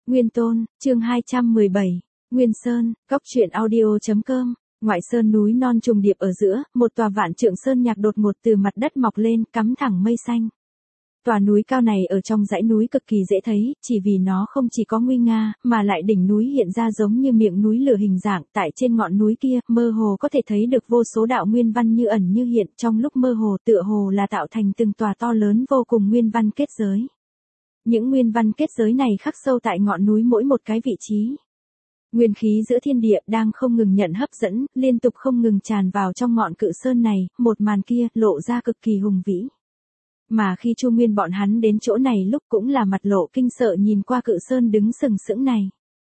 Nguyên Tôn, chương 217, Nguyên Sơn, góc truyện audio.com. Ngoại sơn núi non trùng điệp ở giữa, một tòa vạn trượng sơn nhạc đột ngột từ mặt đất mọc lên, cắm thẳng mây xanh. Tòa núi cao này ở trong dãy núi cực kỳ dễ thấy, chỉ vì nó không chỉ có nguy nga, mà lại đỉnh núi hiện ra giống như miệng núi lửa hình dạng, tại trên ngọn núi kia, mơ hồ có thể thấy được vô số đạo nguyên văn như ẩn như hiện, trong lúc mơ hồ tựa hồ là tạo thành từng tòa to lớn vô cùng nguyên văn kết giới. Những nguyên văn kết giới này khắc sâu tại ngọn núi mỗi một cái vị trí. Nguyên khí giữa thiên địa đang không ngừng nhận hấp dẫn, liên tục không ngừng tràn vào trong ngọn cự sơn này, một màn kia lộ ra cực kỳ hùng vĩ. Mà khi Chu Nguyên bọn hắn đến chỗ này lúc cũng là mặt lộ kinh sợ nhìn qua cự sơn đứng sừng sững này.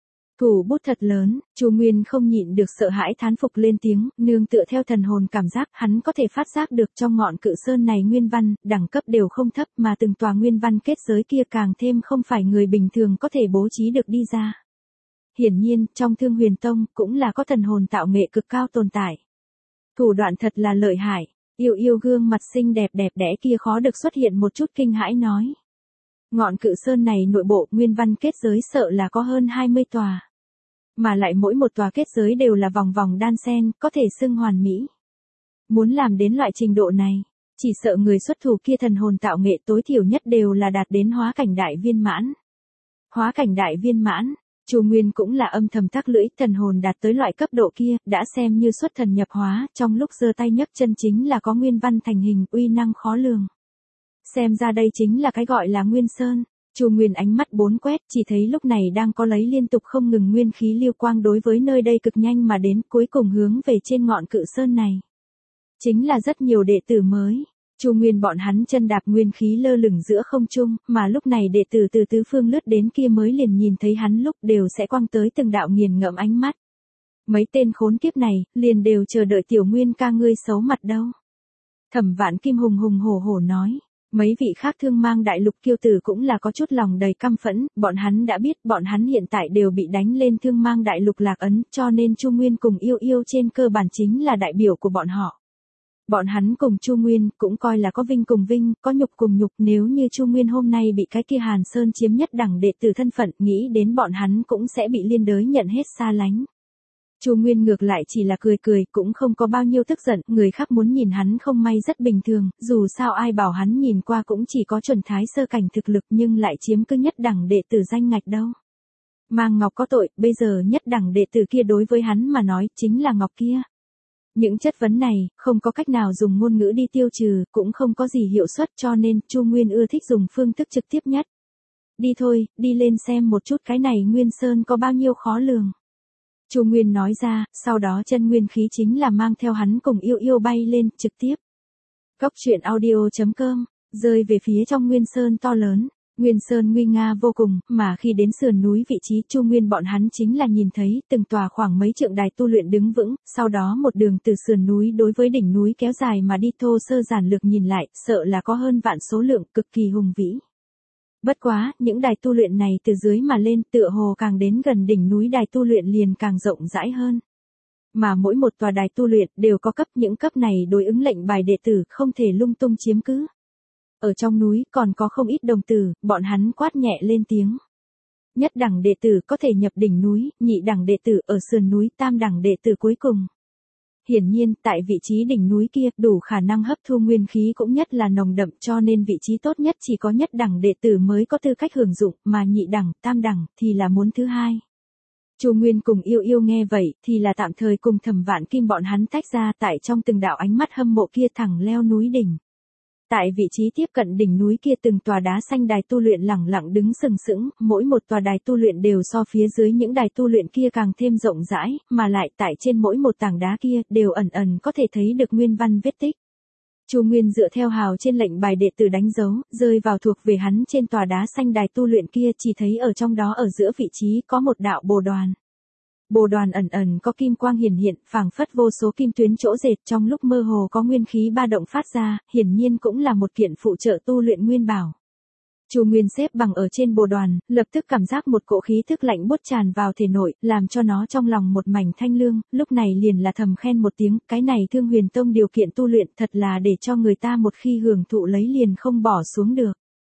Thủ bút thật lớn, Chu Nguyên không nhịn được sợ hãi thán phục lên tiếng, nương tựa theo thần hồn cảm giác, hắn có thể phát giác được trong ngọn cự sơn này nguyên văn, đẳng cấp đều không thấp mà từng tòa nguyên văn kết giới kia càng thêm không phải người bình thường có thể bố trí được đi ra. Hiển nhiên, trong Thương Huyền Tông cũng là có thần hồn tạo nghệ cực cao tồn tại. Thủ đoạn thật là lợi hại. Yêu yêu gương mặt xinh đẹp đẹp đẽ kia khó được xuất hiện một chút kinh hãi nói. Ngọn cự sơn này nội bộ nguyên văn kết giới sợ là có hơn 20 tòa. Mà lại mỗi một tòa kết giới đều là vòng vòng đan xen, có thể xưng hoàn mỹ. Muốn làm đến loại trình độ này, chỉ sợ người xuất thủ kia thần hồn tạo nghệ tối thiểu nhất đều là đạt đến hóa cảnh đại viên mãn. Hóa cảnh đại viên mãn. Chu Nguyên cũng là âm thầm tắc lưỡi, thần hồn đạt tới loại cấp độ kia, đã xem như xuất thần nhập hóa, trong lúc giơ tay nhấc chân chính là có nguyên văn thành hình, uy năng khó lường. Xem ra đây chính là cái gọi là Nguyên Sơn. Chu Nguyên ánh mắt bốn quét, chỉ thấy lúc này đang có lấy liên tục không ngừng nguyên khí lưu quang đối với nơi đây cực nhanh mà đến, cuối cùng hướng về trên ngọn cự sơn này. Chính là rất nhiều đệ tử mới. Chu Nguyên bọn hắn chân đạp nguyên khí lơ lửng giữa không trung, mà lúc này đệ tử từ tứ phương lướt đến kia mới liền nhìn thấy hắn lúc đều sẽ quăng tới từng đạo nghiền ngẫm ánh mắt. Mấy tên khốn kiếp này, liền đều chờ đợi tiểu Nguyên ca ngươi xấu mặt đâu. Thẩm Vạn Kim hùng hùng hổ hổ nói, mấy vị khác Thương Mang đại lục kiêu tử cũng là có chút lòng đầy căm phẫn, bọn hắn đã biết bọn hắn hiện tại đều bị đánh lên Thương Mang đại lục lạc ấn, cho nên Chu Nguyên cùng yêu yêu trên cơ bản chính là đại biểu của bọn họ. Bọn hắn cùng Chu Nguyên cũng coi là có vinh cùng vinh, có nhục cùng nhục, nếu như Chu Nguyên hôm nay bị cái kia Hàn Sơn chiếm nhất đẳng đệ tử thân phận, nghĩ đến bọn hắn cũng sẽ bị liên đới nhận hết xa lánh. Chu Nguyên ngược lại chỉ là cười cười, cũng không có bao nhiêu tức giận, người khác muốn nhìn hắn không may rất bình thường, dù sao ai bảo hắn nhìn qua cũng chỉ có chuẩn thái sơ cảnh thực lực nhưng lại chiếm cứ nhất đẳng đệ tử danh ngạch đâu. Mang ngọc có tội, bây giờ nhất đẳng đệ tử kia đối với hắn mà nói chính là ngọc kia. Những chất vấn này, không có cách nào dùng ngôn ngữ đi tiêu trừ, cũng không có gì hiệu suất cho nên Chu Nguyên ưa thích dùng phương thức trực tiếp nhất. Đi thôi, đi lên xem một chút cái này Nguyên Sơn có bao nhiêu khó lường. Chu Nguyên nói ra, sau đó chân nguyên khí chính là mang theo hắn cùng yêu yêu bay lên, trực tiếp. Góc truyện audio.com, rơi về phía trong Nguyên Sơn to lớn. Nguyên Sơn nguy nga vô cùng, mà khi đến sườn núi vị trí Chu Nguyên bọn hắn chính là nhìn thấy từng tòa khoảng mấy trượng đài tu luyện đứng vững, sau đó một đường từ sườn núi đối với đỉnh núi kéo dài mà đi, thô sơ giản lược nhìn lại, sợ là có hơn vạn số lượng, cực kỳ hùng vĩ. Bất quá, những đài tu luyện này từ dưới mà lên tựa hồ càng đến gần đỉnh núi đài tu luyện liền càng rộng rãi hơn. Mà mỗi một tòa đài tu luyện đều có cấp, những cấp này đối ứng lệnh bài đệ tử không thể lung tung chiếm cứ. Ở trong núi còn có không ít đồng tử, bọn hắn quát nhẹ lên tiếng. Nhất đẳng đệ tử có thể nhập đỉnh núi, nhị đẳng đệ tử ở sườn núi, tam đẳng đệ tử cuối cùng. Hiển nhiên, tại vị trí đỉnh núi kia, đủ khả năng hấp thu nguyên khí cũng nhất là nồng đậm cho nên vị trí tốt nhất chỉ có nhất đẳng đệ tử mới có tư cách hưởng dụng, mà nhị đẳng, tam đẳng thì là muốn thứ hai. Chu Nguyên cùng yêu yêu nghe vậy thì là tạm thời cùng Thẩm Vạn Kim bọn hắn tách ra tại trong từng đạo ánh mắt hâm mộ kia thẳng leo núi đỉnh. Tại vị trí tiếp cận đỉnh núi kia từng tòa đá xanh đài tu luyện lẳng lặng đứng sừng sững, mỗi một tòa đài tu luyện đều so phía dưới những đài tu luyện kia càng thêm rộng rãi, mà lại tại trên mỗi một tảng đá kia đều ẩn ẩn có thể thấy được nguyên văn vết tích. Chu Nguyên dựa theo hào trên lệnh bài đệ tử đánh dấu, rơi vào thuộc về hắn trên tòa đá xanh đài tu luyện kia, chỉ thấy ở trong đó ở giữa vị trí có một đạo bồ đoàn. Bồ đoàn ẩn ẩn có kim quang hiển hiện, phảng phất vô số kim tuyến chỗ dệt, trong lúc mơ hồ có nguyên khí ba động phát ra, hiển nhiên cũng là một kiện phụ trợ tu luyện nguyên bảo. Chu Nguyên xếp bằng ở trên bồ đoàn, lập tức cảm giác một cỗ khí thức lạnh buốt tràn vào thể nội, làm cho nó trong lòng một mảnh thanh lương, lúc này liền là thầm khen một tiếng, cái này Thương Huyền Tông điều kiện tu luyện thật là để cho người ta một khi hưởng thụ lấy liền không bỏ xuống được.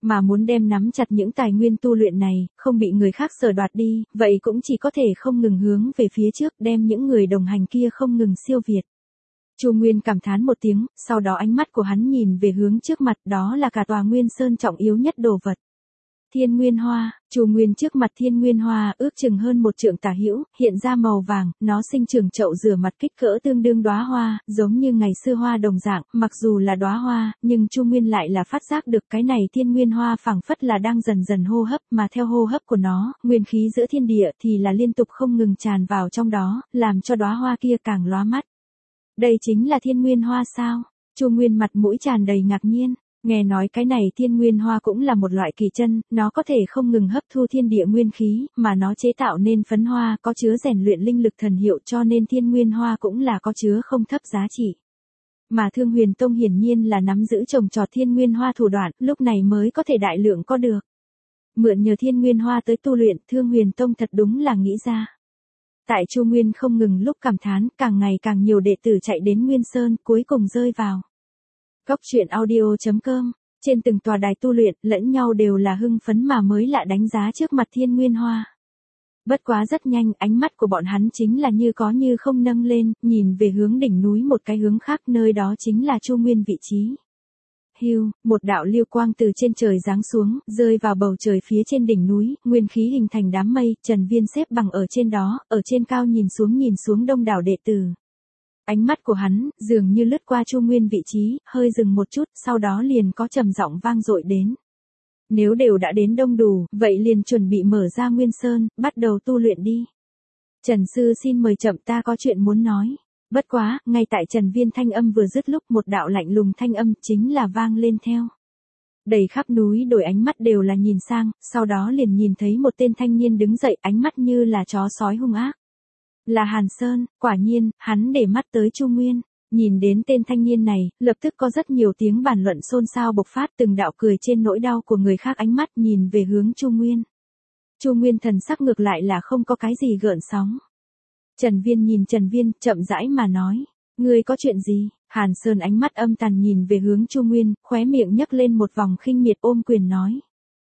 Mà muốn đem nắm chặt những tài nguyên tu luyện này, không bị người khác sờ đoạt đi, vậy cũng chỉ có thể không ngừng hướng về phía trước, đem những người đồng hành kia không ngừng siêu việt. Chu Nguyên cảm thán một tiếng, sau đó ánh mắt của hắn nhìn về hướng trước mặt, đó là cả tòa Nguyên Sơn trọng yếu nhất đồ vật. Thiên Nguyên Hoa. Chu Nguyên trước mặt Thiên Nguyên Hoa ước chừng hơn 1 trượng tả hữu, hiện ra màu vàng, nó sinh trưởng chậu rửa mặt kích cỡ tương đương đóa hoa, giống như ngày xưa hoa đồng dạng, mặc dù là đóa hoa, nhưng Chu Nguyên lại là phát giác được cái này Thiên Nguyên Hoa phảng phất là đang dần dần hô hấp, mà theo hô hấp của nó, nguyên khí giữa thiên địa thì là liên tục không ngừng tràn vào trong đó, làm cho đóa hoa kia càng lóa mắt. Đây chính là Thiên Nguyên Hoa sao? Chu Nguyên mặt mũi tràn đầy ngạc nhiên. Nghe nói cái này Thiên Nguyên Hoa cũng là một loại kỳ chân, nó có thể không ngừng hấp thu thiên địa nguyên khí, mà nó chế tạo nên phấn hoa có chứa rèn luyện linh lực thần hiệu, cho nên Thiên Nguyên Hoa cũng là có chứa không thấp giá trị. Mà Thương Huyền Tông hiển nhiên là nắm giữ trồng trọt Thiên Nguyên Hoa thủ đoạn, lúc này mới có thể đại lượng có được. Mượn nhờ Thiên Nguyên Hoa tới tu luyện, Thương Huyền Tông thật đúng là nghĩ ra. Tại Chu Nguyên không ngừng lúc cảm thán, càng ngày càng nhiều đệ tử chạy đến Nguyên Sơn, cuối cùng rơi vào. Góc truyện audio.com, trên từng tòa đài tu luyện, lẫn nhau đều là hưng phấn mà mới lạ đánh giá trước mặt Thiên Nguyên Hoa. Bất quá rất nhanh, ánh mắt của bọn hắn chính là như có như không nâng lên, nhìn về hướng đỉnh núi một cái hướng khác, nơi đó chính là Chu Nguyên vị trí. Hưu, một đạo lưu quang từ trên trời giáng xuống, rơi vào bầu trời phía trên đỉnh núi, nguyên khí hình thành đám mây, Trần Viên xếp bằng ở trên đó, ở trên cao nhìn xuống đông đảo đệ tử. Ánh mắt của hắn, dường như lướt qua Chu Nguyên vị trí, hơi dừng một chút, sau đó liền có trầm giọng vang dội đến. Nếu đều đã đến đông đủ, vậy liền chuẩn bị mở ra Nguyên Sơn, bắt đầu tu luyện đi. Trần Sư xin mời chậm, ta có chuyện muốn nói. Bất quá, ngay tại Trần Viên thanh âm vừa dứt lúc, một đạo lạnh lùng thanh âm chính là vang lên theo. Đầy khắp núi đồi ánh mắt đều là nhìn sang, sau đó liền nhìn thấy một tên thanh niên đứng dậy, ánh mắt như là chó sói hung ác. Là Hàn Sơn, quả nhiên, hắn để mắt tới Chu Nguyên. Nhìn đến tên thanh niên này, lập tức có rất nhiều tiếng bàn luận xôn xao bộc phát, từng đạo cười trên nỗi đau của người khác, ánh mắt nhìn về hướng Chu Nguyên. Chu Nguyên thần sắc ngược lại là không có cái gì gợn sóng. Trần Viên nhìn Trần Viên, chậm rãi mà nói, ngươi có chuyện gì? Hàn Sơn ánh mắt âm tàn nhìn về hướng Chu Nguyên, khóe miệng nhấc lên một vòng khinh miệt, ôm quyền nói.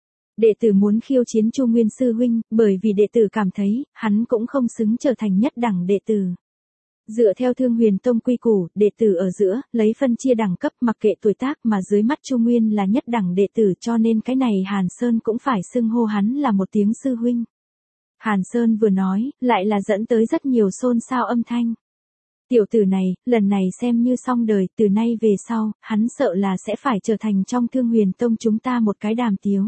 Đệ tử muốn khiêu chiến Chu Nguyên sư huynh, bởi vì đệ tử cảm thấy, hắn cũng không xứng trở thành nhất đẳng đệ tử. Dựa theo Thương Huyền Tông quy củ, đệ tử ở giữa, lấy phân chia đẳng cấp mặc kệ tuổi tác, mà dưới mắt Chu Nguyên là nhất đẳng đệ tử, cho nên cái này Hàn Sơn cũng phải xưng hô hắn là một tiếng sư huynh. Hàn Sơn vừa nói, lại là dẫn tới rất nhiều xôn xao âm thanh. Tiểu tử này, lần này xem như xong đời, từ nay về sau, hắn sợ là sẽ phải trở thành trong Thương Huyền Tông chúng ta một cái đàm tiếu.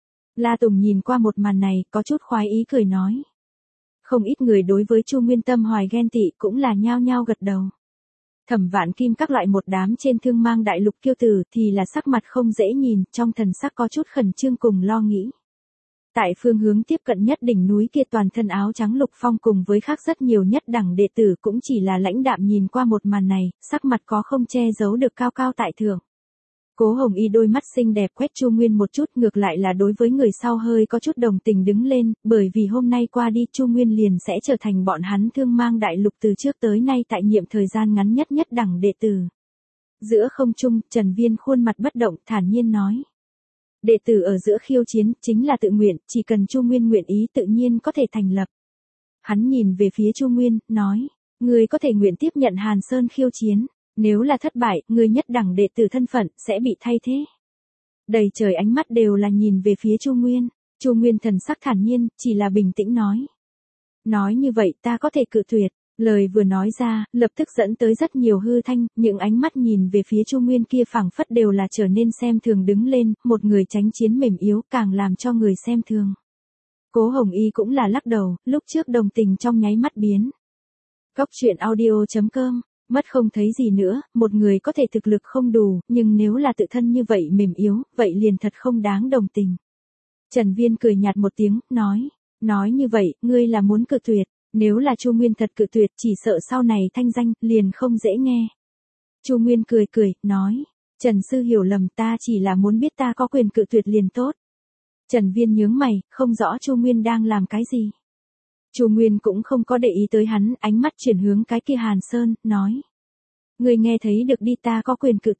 La Tùng nhìn qua một màn này, có chút khoái ý cười nói. Không ít người đối với Chu Nguyên tâm hoài ghen tị cũng là nhao nhao gật đầu. Thẩm Vạn Kim các loại một đám trên Thương Mang đại lục kiêu tử thì là sắc mặt không dễ nhìn, trong thần sắc có chút khẩn trương cùng lo nghĩ. Tại phương hướng tiếp cận nhất đỉnh núi kia, toàn thân áo trắng Lục Phong cùng với khác rất nhiều nhất đẳng đệ tử cũng chỉ là lãnh đạm nhìn qua một màn này, sắc mặt có không che giấu được cao cao tại thượng. Cố Hồng Y đôi mắt xinh đẹp quét Chu Nguyên một chút, ngược lại là đối với người sau hơi có chút đồng tình đứng lên, bởi vì hôm nay qua đi Chu Nguyên liền sẽ trở thành bọn hắn Thương Mang đại lục từ trước tới nay tại nhiệm thời gian ngắn nhất nhất đẳng đệ tử. Giữa không trung, Trần Viên khuôn mặt bất động, thản nhiên nói. Đệ tử ở giữa khiêu chiến, chính là tự nguyện, chỉ cần Chu Nguyên nguyện ý tự nhiên có thể thành lập. Hắn nhìn về phía Chu Nguyên, nói, người có thể nguyện tiếp nhận Hàn Sơn khiêu chiến. Nếu là thất bại, người nhất đẳng đệ tử thân phận sẽ bị thay thế. Đầy trời ánh mắt đều là nhìn về phía Chu Nguyên. Chu Nguyên thần sắc thản nhiên, chỉ là bình tĩnh nói. Nói như vậy ta có thể cự tuyệt. Lời vừa nói ra, lập tức dẫn tới rất nhiều hư thanh, những ánh mắt nhìn về phía Chu Nguyên kia phảng phất đều là trở nên xem thường đứng lên, một người tránh chiến mềm yếu càng làm cho người xem thường. Cố Hồng Y cũng là lắc đầu, lúc trước đồng tình trong nháy mắt biến. Góc truyện audio.com. Mất không thấy gì nữa, một người có thể thực lực không đủ, nhưng nếu là tự thân như vậy mềm yếu, vậy liền thật không đáng đồng tình. Trần Viên cười nhạt một tiếng, nói như vậy, ngươi là muốn cự tuyệt, nếu là Chu Nguyên thật cự tuyệt chỉ sợ sau này thanh danh, liền không dễ nghe. Chu Nguyên cười, nói, Trần Sư hiểu lầm, ta chỉ là muốn biết ta có quyền cự tuyệt liền tốt. Trần Viên nhướng mày, không rõ Chu Nguyên đang làm cái gì. Chu Nguyên cũng không có để ý tới hắn, ánh mắt chuyển hướng cái kia Hàn Sơn, nói. Người nghe thấy được đi, ta có quyền cự tuyệt,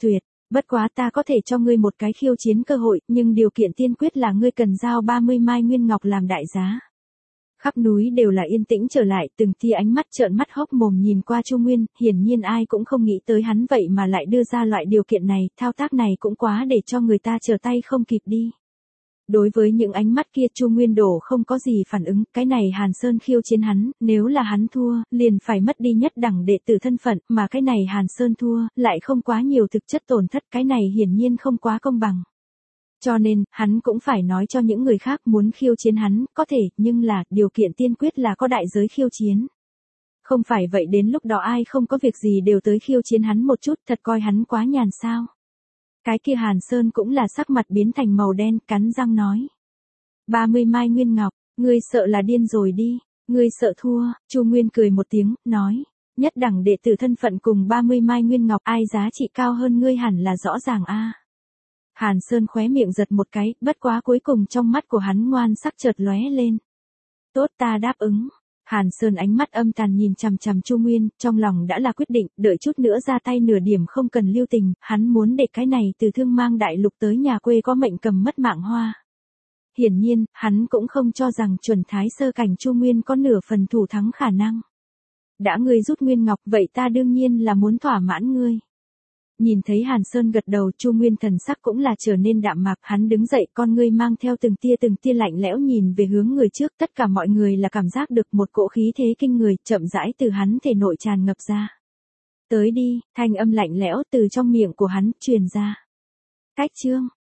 Bất quá ta có thể cho ngươi một cái khiêu chiến cơ hội, nhưng điều kiện tiên quyết là ngươi cần giao 30 mai nguyên ngọc làm đại giá. Khắp núi đều là yên tĩnh trở lại, từng tia ánh mắt trợn mắt hốc mồm nhìn qua Chu Nguyên, hiển nhiên ai cũng không nghĩ tới hắn vậy mà lại đưa ra loại điều kiện này, thao tác này cũng quá để cho người ta trở tay không kịp đi. Đối với những ánh mắt kia Chu Nguyên Đổ không có gì phản ứng, cái này Hàn Sơn khiêu chiến hắn, nếu là hắn thua, liền phải mất đi nhất đẳng đệ tử thân phận, mà cái này Hàn Sơn thua, lại không quá nhiều thực chất tổn thất, cái này hiển nhiên không quá công bằng. Cho nên, hắn cũng phải nói cho những người khác muốn khiêu chiến hắn, có thể, nhưng là, điều kiện tiên quyết là có đại giới khiêu chiến. Không phải vậy đến lúc đó ai không có việc gì đều tới khiêu chiến hắn một chút, thật coi hắn quá nhàn sao. Cái kia Hàn Sơn cũng là sắc mặt biến thành màu đen, cắn răng nói. 30 mai nguyên ngọc, ngươi sợ là điên rồi đi, ngươi sợ thua, Chu Nguyên cười một tiếng, nói. Nhất đẳng đệ tử thân phận cùng 30 mai nguyên ngọc ai giá trị cao hơn ngươi hẳn là rõ ràng a. Hàn Sơn khóe miệng giật một cái, bất quá cuối cùng trong mắt của hắn ngoan sắc chợt lóe lên. Tốt ta đáp ứng. Hàn Sơn ánh mắt âm tàn nhìn chằm chằm Chu Nguyên, trong lòng đã là quyết định, đợi chút nữa ra tay nửa điểm không cần lưu tình, hắn muốn để cái này từ Thương Mang đại lục tới nhà quê có mệnh cầm mất mạng hoa. Hiển nhiên, hắn cũng không cho rằng chuẩn thái sơ cảnh Chu Nguyên có nửa phần thủ thắng khả năng. Đã ngươi rút Nguyên Ngọc, vậy ta đương nhiên là muốn thỏa mãn ngươi. Nhìn thấy Hàn Sơn gật đầu, Chu Nguyên thần sắc cũng là trở nên đạm mạc, hắn đứng dậy, con ngươi mang theo từng tia lạnh lẽo nhìn về hướng người trước, tất cả mọi người là cảm giác được một cỗ khí thế kinh người, chậm rãi từ hắn thể nội tràn ngập ra. Tới đi, thanh âm lạnh lẽo từ trong miệng của hắn truyền ra. Cách chương